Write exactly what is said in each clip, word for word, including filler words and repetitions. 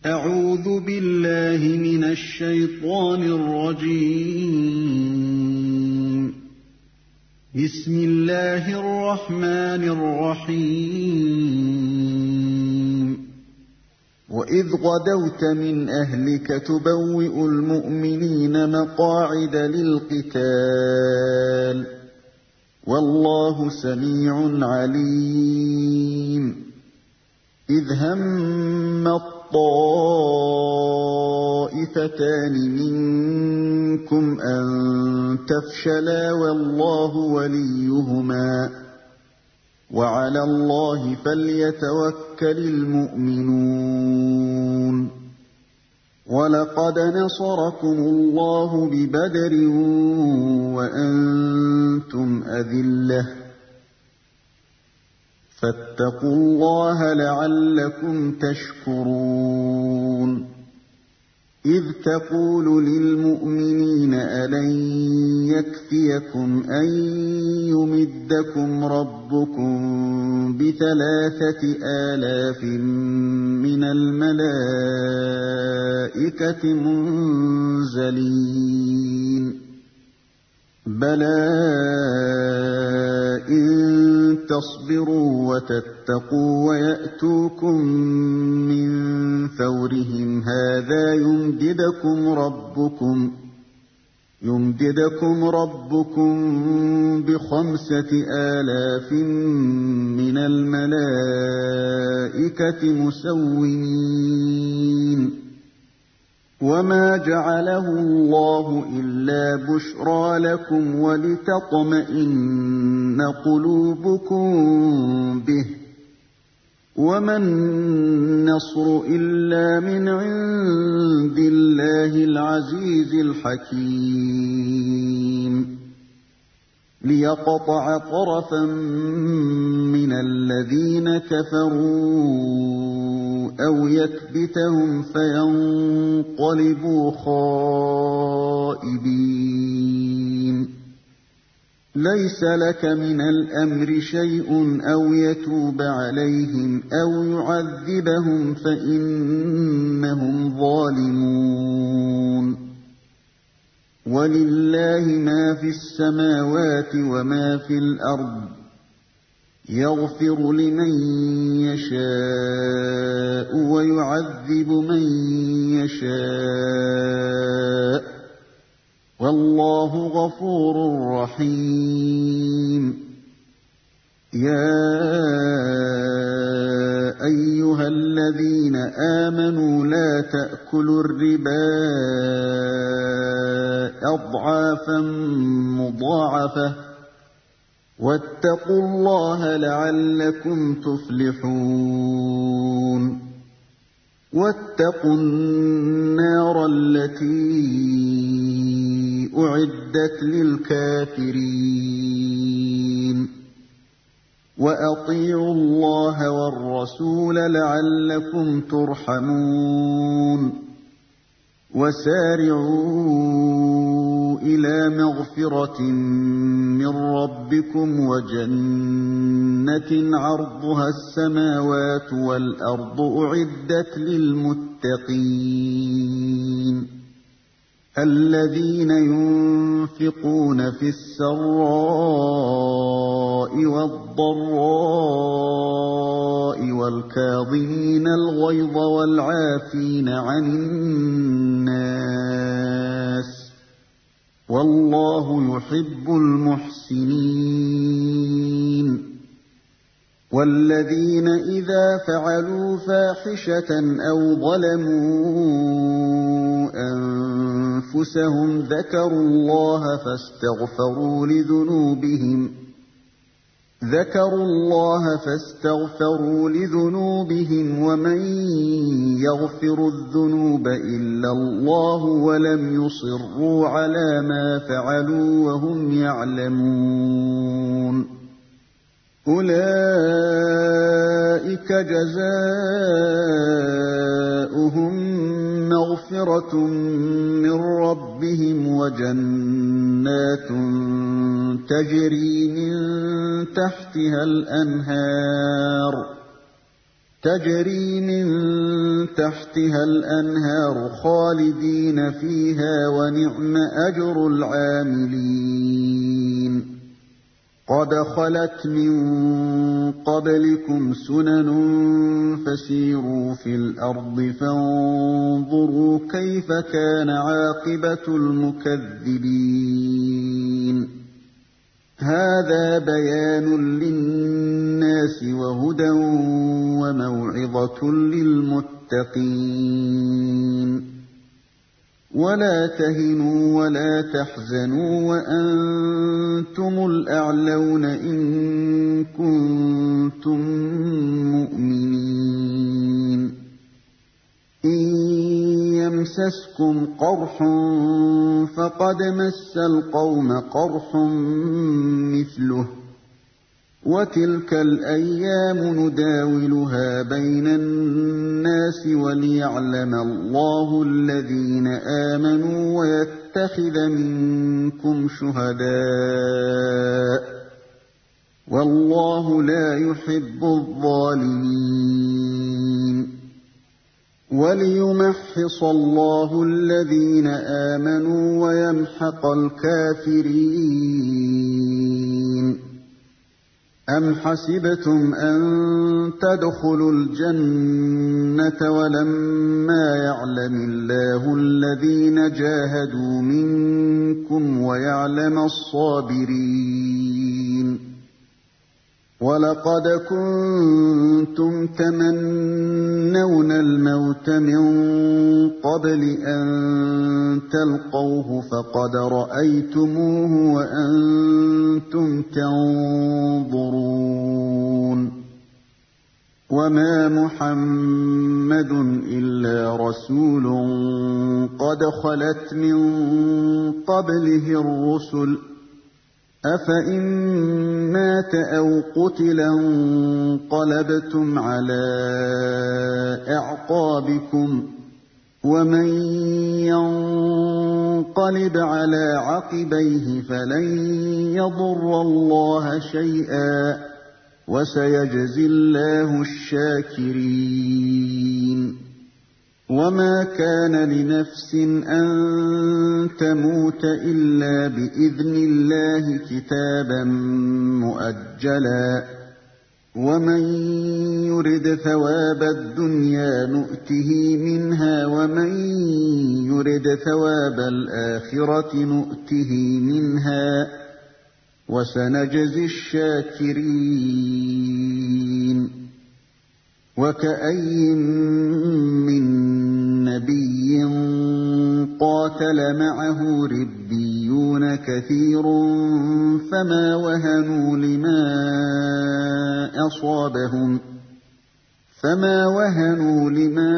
أعوذ بالله من الشيطان الرجيم. بسم الله الرحمن الرحيم. وإذ غدوت من أهلك تبوئ المؤمنين مقاعد للقتال والله سميع عليم. إذ هم الطائفتان منكم أن تفشلا والله وليهما وعلى الله فليتوكل المؤمنون. ولقد نصركم الله ببدر وأنتم أذلة فاتقوا الله لعلكم تشكرون. إذ تقول للمؤمنين ألن يكفيكم أن يمدكم ربكم بثلاثة آلاف من الملائكة منزلين؟ بلى إن تصبروا وتتقوا ويأتوكم من فورهم هذا يمددكم ربكم يمددكم ربكم بخمسة آلاف من الملائكة مسومين. وما جعله الله إلا بشرى لكم ولتطمئن قلوبكم به وما النصر إلا من عند الله العزيز الحكيم. ليقطع طرفا من الذين كفروا أو يكبتهم فينقلبوا خائبين. ليس لك من الأمر شيء أو يتوب عليهم أو يعذبهم فإنهم ظالمون. ولله ما في السماوات وما في الأرض. يغفر لمن يشاء ويعذب من يشاء والله غفور رحيم. يا أيها الذين آمنوا لا تأكلوا الربا أضعافا مضاعفة واتقوا الله لعلكم تفلحون. واتقوا النار التي أعدت للكافرين. وأطيعوا الله والرسول لعلكم ترحمون. وسارعوا إلى مغفرة من ربكم وجنة عرضها السماوات والأرض أعدت للمتقين الذين ينفقون في السراء والضراء والكاظمين الغيظ والعافين عن الناس والله يحب المحسنين. والذين إذا فعلوا فاحشة أو ظلموا أنفسهم ذكروا الله فاستغفروا لذنوبهم ذكروا الله فاستغفروا لذنوبهم ومن يغفر الذنوب إلا الله ولم يصروا على ما فعلوا وهم يعلمون. أولئك جزاؤهم مغفرة من ربهم وجنات تجري من تحتها الأنهار تجري من تحتها الأنهار خالدين فيها ونعم أجر العاملين قد خلت من قبلكم سنن فسيروا في الأرض فانظروا كيف كان عاقبة المكذبين هذا بيان للناس وهدى وموعظة للمتقين ولا تهنوا ولا تحزنوا وأنتم الأعلون إن كنتم مؤمنين إن يمسسكم قرح فقد مس القوم قرح مثله وتلك الأيام نداولها بين الناس وليعلم الله الذين آمنوا ويتخذ منكم شهداء والله لا يحب الظالمين وليمحص الله الذين آمنوا ويمحق الكافرين أم حسبتم أن تدخلوا الجنة ولما يعلم الله الذين جاهدوا منكم ويعلم الصابرين ولقد كنتم تمنون الموت من قبل أن تلقوه فقد رأيتموه وأنتم تنظرون وما محمد إلا رسول قد خلت من قبله الرسل أفإن مات أو قتلا انقلبتم على أعقابكم ومن ينقلب على عقبيه فلن يضر الله شيئا وسيجزي الله الشاكرين وما كان لنفس أن تموت إلا بإذن الله كتابا مؤجلا ومن يرد ثواب الدنيا نؤته منها ومن يرد ثواب الآخرة نؤته منها وسنجزي الشاكرين وكأي من نبي قاتل معه ربيون كثير فما وهنوا لما أصابهم فما وهنوا لما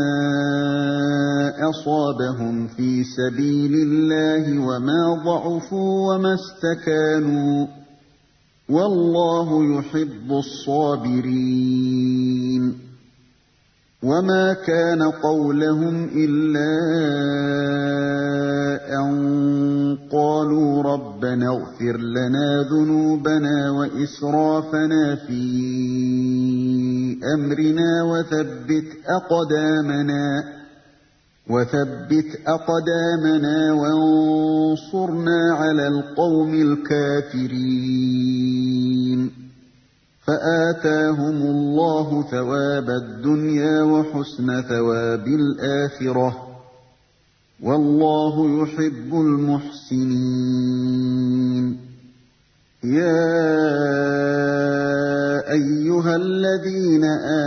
أصابهم في سبيل الله وما ضعفوا وما استكانوا والله يحب الصابرين وما كان قولهم إلا أن قالوا ربنا اغفر لنا ذنوبنا وإسرافنا في أمرنا وثبت أقدامنا وثبت أقدامنا وانصرنا على القوم الكافرين فآتاهم الله ثواب الدنيا وحسن ثواب الآخرة والله يحب المحسنين يا أيها الذين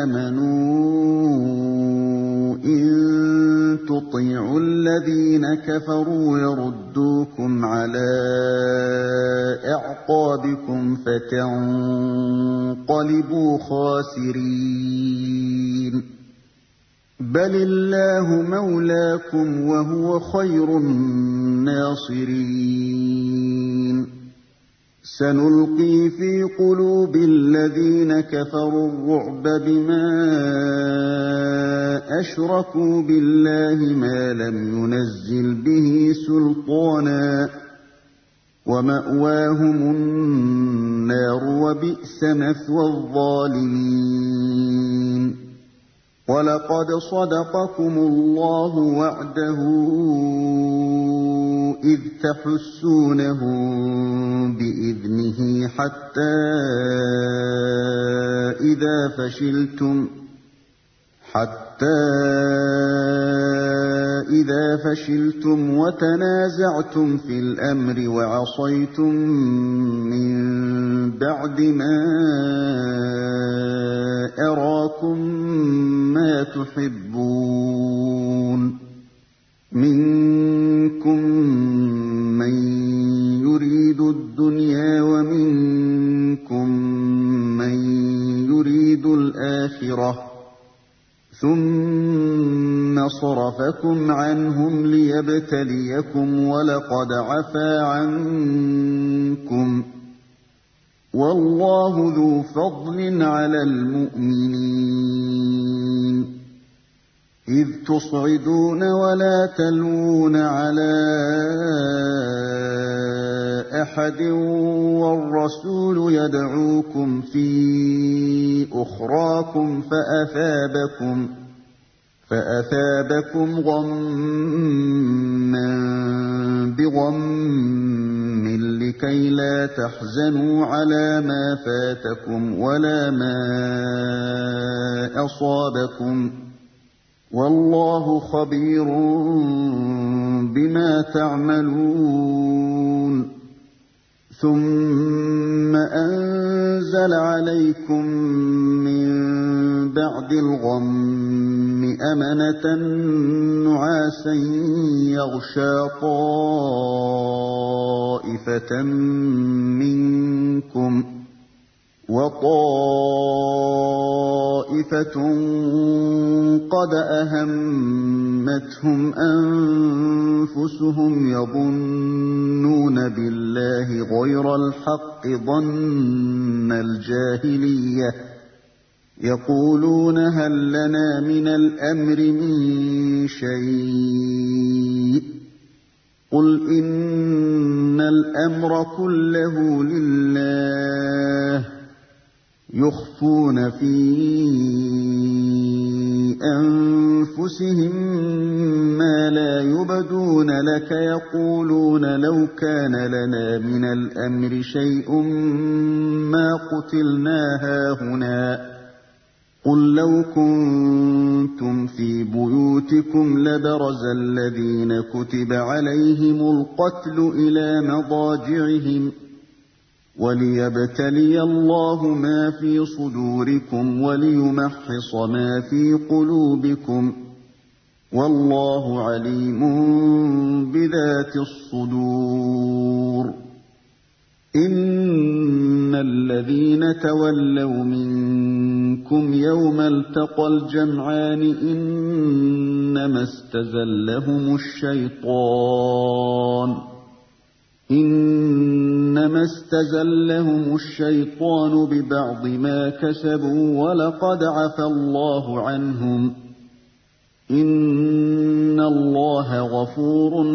آمنوا إن تطيعوا الذين كفروا يردوكم على أعقابكم فتنقلبوا خاسرين بل الله مولاكم وهو خير الناصرين سنلقي في قلوب الذين كفروا الرعب بما أشركوا بالله ما لم ينزل به سلطانا ومأواهم النار وبئس مثوى الظالمين وَلَقَدْ صَدَقَكُمُ اللَّهُ وَعْدَهُ إِذْ تَحُسُّونَهُم بِإِذْنِهِ حَتَّىٰ إِذَا فَشِلْتُمْ حَتَّىٰ إِذَا فَشِلْتُمْ وَتَنَازَعْتُمْ فِي الْأَمْرِ وَعَصَيْتُم مِّن بَعْدِ مَا أَرَاكُم مَّا تُحِبُّونَ مِنكُم مَّن يُرِيدُ الدُّنْيَا وَمِنكُم مَّن يُرِيدُ الْآخِرَةَ ثُمَّ صَرَفَكُمْ عَنْهُمْ لِيَبْتَلِيَكُمْ وَلَقَدْ عَفَا عَنكُمْ وَاللَّهُ ذُو فَضْلٍ عَلَى الْمُؤْمِنِينَ إِذْ تُصْعِدُونَ وَلَا تَلْوُونَ عَلَىٰ أَحَدٍ وَالرَّسُولُ يَدْعُوكُمْ فِي أُخْرَاكُمْ فَأَثَابَكُمْ فَأَثَابَكُمْ غَمًّا بِغَمٍّ لِّكَيْ لَا تَحْزَنُوا عَلَىٰ مَا فَاتَكُمْ وَلَا مَا أَصَابَكُمْ وَاللَّهُ خَبِيرٌ بِمَا تَعْمَلُونَ ثُمَّ أَنزَلَ عَلَيْكُم مِّن بَعْدِ الْغَمِّ أَمَنَةً نُّعَاسًا يَغْشَىٰ طَائِفَةً مِّنكُمْ وَطَائِفَةٌ قَدْ أَهَمَّتْهُمْ أَنفُسُهُمْ يَظُنُّونَ بِاللَّهِ غَيْرَ الْحَقِّ ظَنَّ الْجَاهِلِيَّةِ يَقُولُونَ هَل لَّنَا مِنَ الْأَمْرِ مِن شَيْءٍ قُلْ إِنَّ الْأَمْرَ كُلَّهُ لِلَّهِ يُخْفُونَ فِي أَنفُسِهِم مَّا لَا يُبْدُونَ لَكَ يَقُولُونَ لَوْ كَانَ لَنَا مِنَ الْأَمْرِ شَيْءٌ مَّا قُتِلْنَا هَاهُنَا قُل لَّوْ كُنتُمْ فِي بُيُوتِكُمْ لَبَرَزَ الَّذِينَ كُتِبَ عَلَيْهِمُ الْقَتْلُ إِلَىٰ مَضَاجِعِهِمْ وَلِيَبْتَلِيَ اللَّهُ مَا فِي صُدُورِكُمْ وَلِيُمَحِّصَ مَا فِي قُلُوبِكُمْ وَاللَّهُ عَلِيمٌ بِذَاتِ الصُّدُورِ إِنَّ الَّذِينَ تَوَلَّوْا مِنكُمْ يَوْمَ الْتَقَى الْجَمْعَانِ إِنَّمَا اسْتَزَلَّهُمُ الشَّيْطَانُ إِنَّمَا اسْتَزَلَّهُمُ الشَّيْطَانُ بِبَعْضِ مَا كَسَبُوا وَلَقَدْ عَفَا اللَّهُ عَنْهُمْ إِنَّ اللَّهَ غَفُورٌ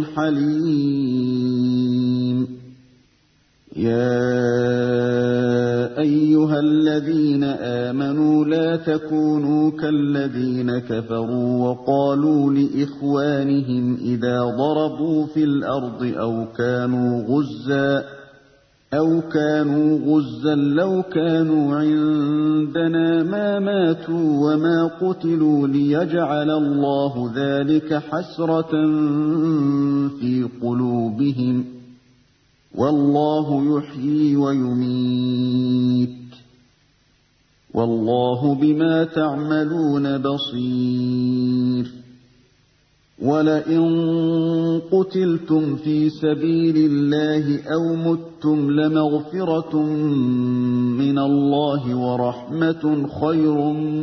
حَلِيمٌ يَا أَيُّهَا الَّذِينَ آمَنُوا لَا تَكُونُوا كَالَّذِينَ كَفَرُوا وَقَالُوا لِإِخْوَانِهِمْ إِذَا ضَرَبُوا فِي الْأَرْضِ أَوْ كَانُوا غُزًّى أَوْ كَانُوا غُزًّى لَّوْ كَانُوا عِندَنَا مَا مَاتُوا وَمَا قُتِلُوا لِيَجْعَلَ اللَّهُ ذَلِكَ حَسْرَةً فِي قُلُوبِهِمْ وَاللَّهُ يُحْيِي وَيُمِيتُ وَاللَّهُ بِمَا تَعْمَلُونَ بَصِيرٌ وَلَئِن قُتِلْتُمْ فِي سَبِيلِ اللَّهِ أَوْ مُتُّمْ لَمَغْفِرَةٌ مِّنَ اللَّهِ وَرَحْمَةٌ خَيْرٌ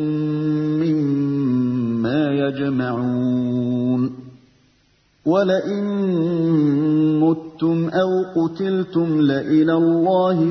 مِّمَّا يَجْمَعُونَ وَلَئِن مُّتُّمْ أَوْ قُتِلْتُمْ لَإِلَى اللَّهِ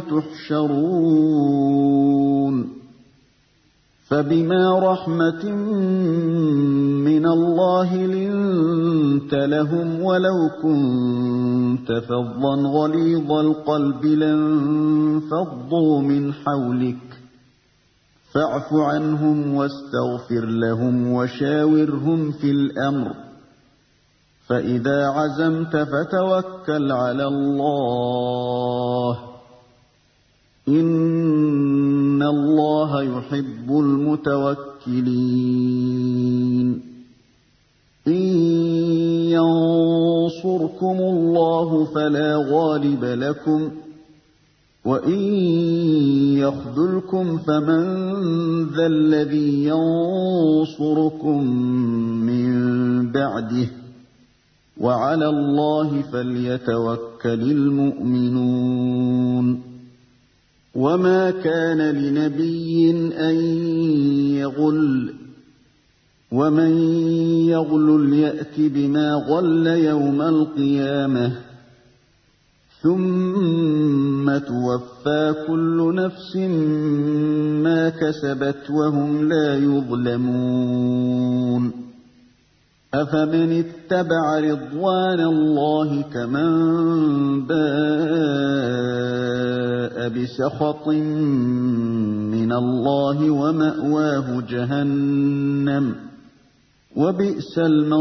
تُحْشَرُونَ فَبِمَا رَحْمَةٍ مِّنَ اللَّهِ لِنتَ لَهُمْ وَلَوْ كُنتَ فَظًّا غَلِيظَ الْقَلْبِ لَانفَضُّوا مِنْ حَوْلِكَ فاعف عنهم واستغفر لهم وشاورهم في الأمر فإذا عزمت فتوكل على الله إن الله يحب المتوكلين إن ينصركم الله فلا غالب لكم وإن يخذلكم فمن ذا الذي ينصركم من بعده وعلى الله فليتوكل المؤمنون وما كان لنبي أن يغل ومن يغلل يأت بما غل يوم القيامة ثم توفى كل نفس ما كسبت وهم لا يظلمون أفمن اتبع رضوان الله كمن باء بسخط من الله ومأواه جهنم وبئس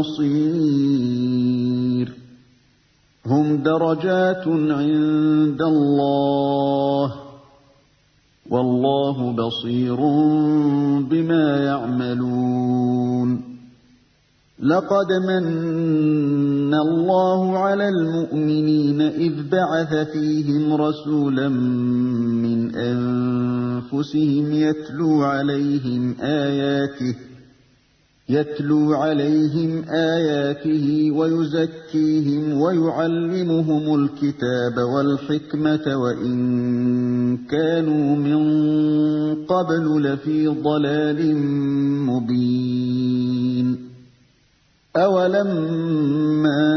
المصير هم درجات عند الله والله بصير بما يعملون لقد من الله على المؤمنين إذ بعث فيهم رسولا من أنفسهم يتلو عليهم آياته يتلو عليهم آياته ويزكيهم ويعلمهم الكتاب والحكمة وإن كانوا من قبل لفي ضلال مبين أولما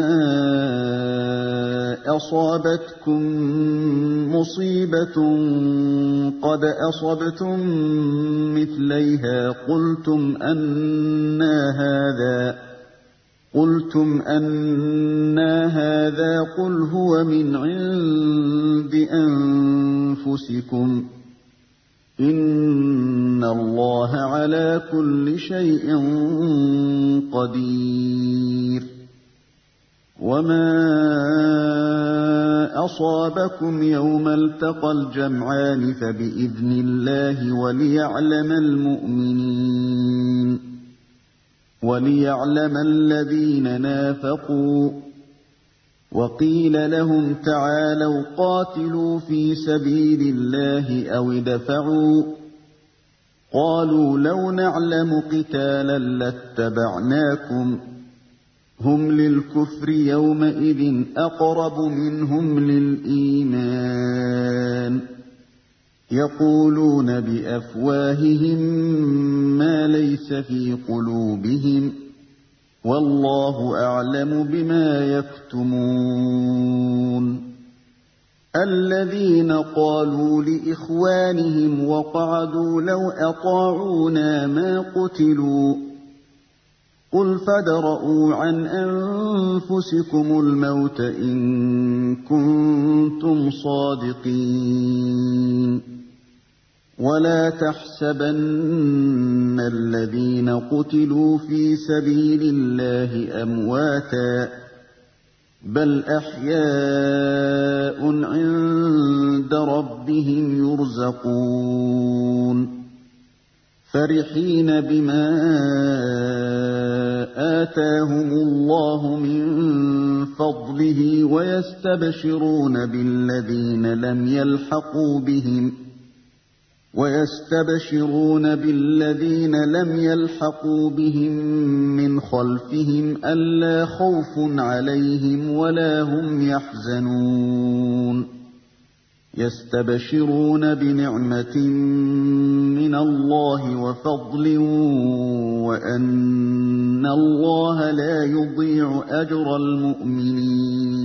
أصابتكم مصيبة قد أصبتم مثليها قلتم أنى هذا قلتم أنى هذا قل هو من عند أنفسكم إن الله على كل شيء قدير وما أصابكم يوم التقى الجمعان فبإذن الله وليعلم المؤمنين وليعلم الذين نافقوا وقيل لهم تعالوا قاتلوا في سبيل الله أو ادفعوا قالوا لو نعلم قتالا لاتبعناكم هم للكفر يومئذ أقرب منهم للإيمان يقولون بأفواههم ما ليس في قلوبهم والله أعلم بما يكتمون الذين قالوا لإخوانهم وقعدوا لو أطاعونا ما قتلوا قل فادرءوا عن أنفسكم الموت إن كنتم صادقين ولا تحسبن الذين قتلوا في سبيل الله أمواتا بل أحياء عند ربهم يرزقون فرحين بما آتاهم الله من فضله ويستبشرون بالذين لم يلحقوا بهم ويستبشرون بالذين لم يلحقوا بهم من خلفهم ألا خوف عليهم ولا هم يحزنون يستبشرون بنعمة من الله وفضل وأن الله لا يضيع أجر المؤمنين